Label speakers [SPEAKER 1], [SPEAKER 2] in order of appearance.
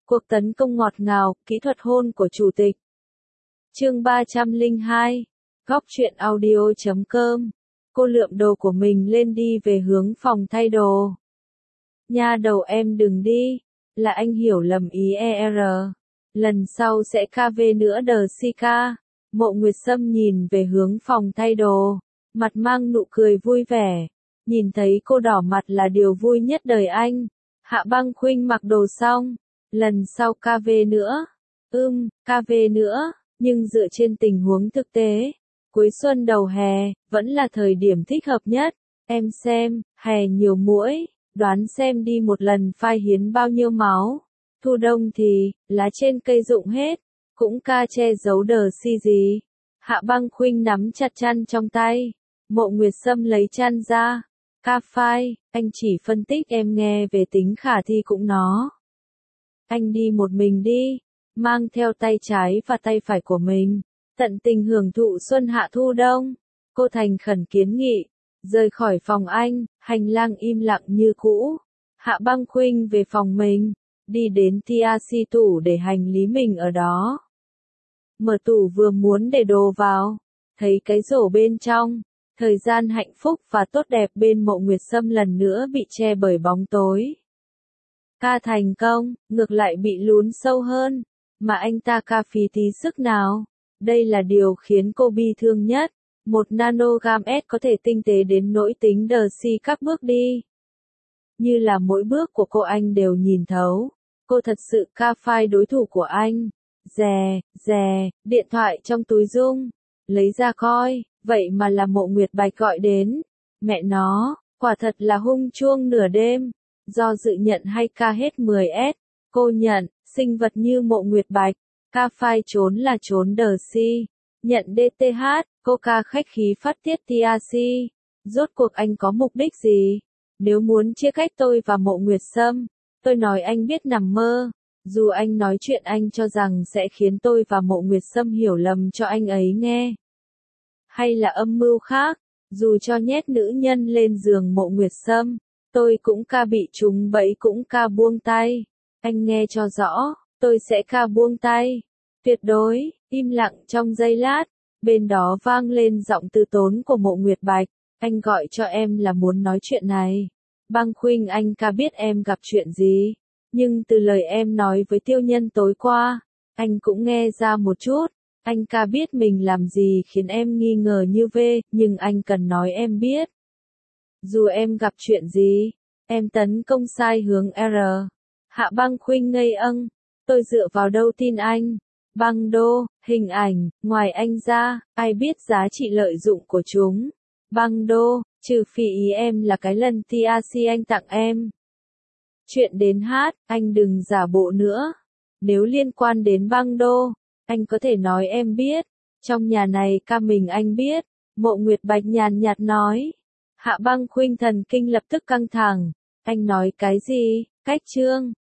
[SPEAKER 1] Cuộc tấn công ngọt ngào, kỹ thuật hôn của chủ tịch. Chương 302. Góc truyện audio.com. Cô lượm đồ của mình lên đi về hướng phòng thay đồ. Nha đầu em đừng đi, là anh hiểu lầm ý ER. Lần sau sẽ KV nữa đờ si ca. Mộ Nguyệt Sâm nhìn về hướng phòng thay đồ, mặt mang nụ cười vui vẻ. Nhìn thấy cô đỏ mặt là điều vui nhất đời anh. Hạ Băng Khuynh mặc đồ xong, lần sau KV nữa. KV nữa, nhưng dựa trên tình huống thực tế, cuối xuân đầu hè, vẫn là thời điểm thích hợp nhất. Em xem, hè nhiều muỗi, đoán xem đi một lần phai hiến bao nhiêu máu. Thu đông thì, lá trên cây rụng hết, cũng ca che giấu đờ si gì. Hạ Băng Khuynh nắm chặt chăn trong tay, Mộ Nguyệt Sâm lấy chăn ra. Ca phai, anh chỉ phân tích em nghe về tính khả thi cũng nó. Anh đi một mình đi, mang theo tay trái và tay phải của mình, tận tình hưởng thụ xuân hạ thu đông. Cô thành khẩn kiến nghị, rời khỏi phòng anh, hành lang im lặng như cũ. Hạ Băng Khuynh về phòng mình, đi đến TRC tủ để hành lý mình ở đó. Mở tủ vừa muốn để đồ vào, thấy cái rổ bên trong. Thời gian hạnh phúc và tốt đẹp bên Mộ Nguyệt Sâm lần nữa bị che bởi bóng tối. Ca thành công, ngược lại bị lún sâu hơn, mà anh ta ca phí tí sức nào. Đây là điều khiến cô bi thương nhất. 1 nanogam S có thể tinh tế đến nỗi tính đờ si các bước đi. Như là mỗi bước của cô anh đều nhìn thấu. Cô thật sự ca phai đối thủ của anh. Rè, điện thoại trong túi rung. Lấy ra coi. Vậy mà là Mộ Nguyệt Bạch gọi đến. Mẹ nó, quả thật là hung chuông nửa đêm. Do dự nhận hay ca hết 10S. Cô nhận, sinh vật như Mộ Nguyệt Bạch. Ca phai trốn là trốn đờ si. Nhận DTH, cô ca khách khí phát tiết TRC. Rốt cuộc anh có mục đích gì? Nếu muốn chia cách tôi và Mộ Nguyệt Sâm, tôi nói anh biết nằm mơ. Dù anh nói chuyện anh cho rằng sẽ khiến tôi và Mộ Nguyệt Sâm hiểu lầm cho anh ấy nghe. Hay là âm mưu khác, dù cho nhét nữ nhân lên giường Mộ Nguyệt Sâm, tôi cũng ca bị trúng bẫy cũng ca buông tay. Anh nghe cho rõ, tôi sẽ ca buông tay. Tuyệt đối, im lặng trong giây lát, bên đó vang lên giọng từ tốn của Mộ Nguyệt Bạch. Anh gọi cho em là muốn nói chuyện này. Băng Khuynh anh ca biết em gặp chuyện gì, nhưng từ lời em nói với Tiêu Nhân tối qua, anh cũng nghe ra một chút. Anh ca biết mình làm gì khiến em nghi ngờ như V, nhưng anh cần nói em biết. Dù em gặp chuyện gì, em tấn công sai hướng R. Hạ Băng Khuynh ngây âng, tôi dựa vào đâu tin anh? Băng đô, hình ảnh, ngoài anh ra, ai biết giá trị lợi dụng của chúng? Băng đô, trừ phi ý em là cái lần TRC anh tặng em. Chuyện đến hát, anh đừng giả bộ nữa. Nếu liên quan đến băng đô, anh có thể nói em biết. Trong nhà này ca mình anh biết. Mộ Nguyệt Bạch nhàn nhạt nói. Hạ Băng Khuynh thần kinh lập tức căng thẳng. Anh nói cái gì? Cách chương.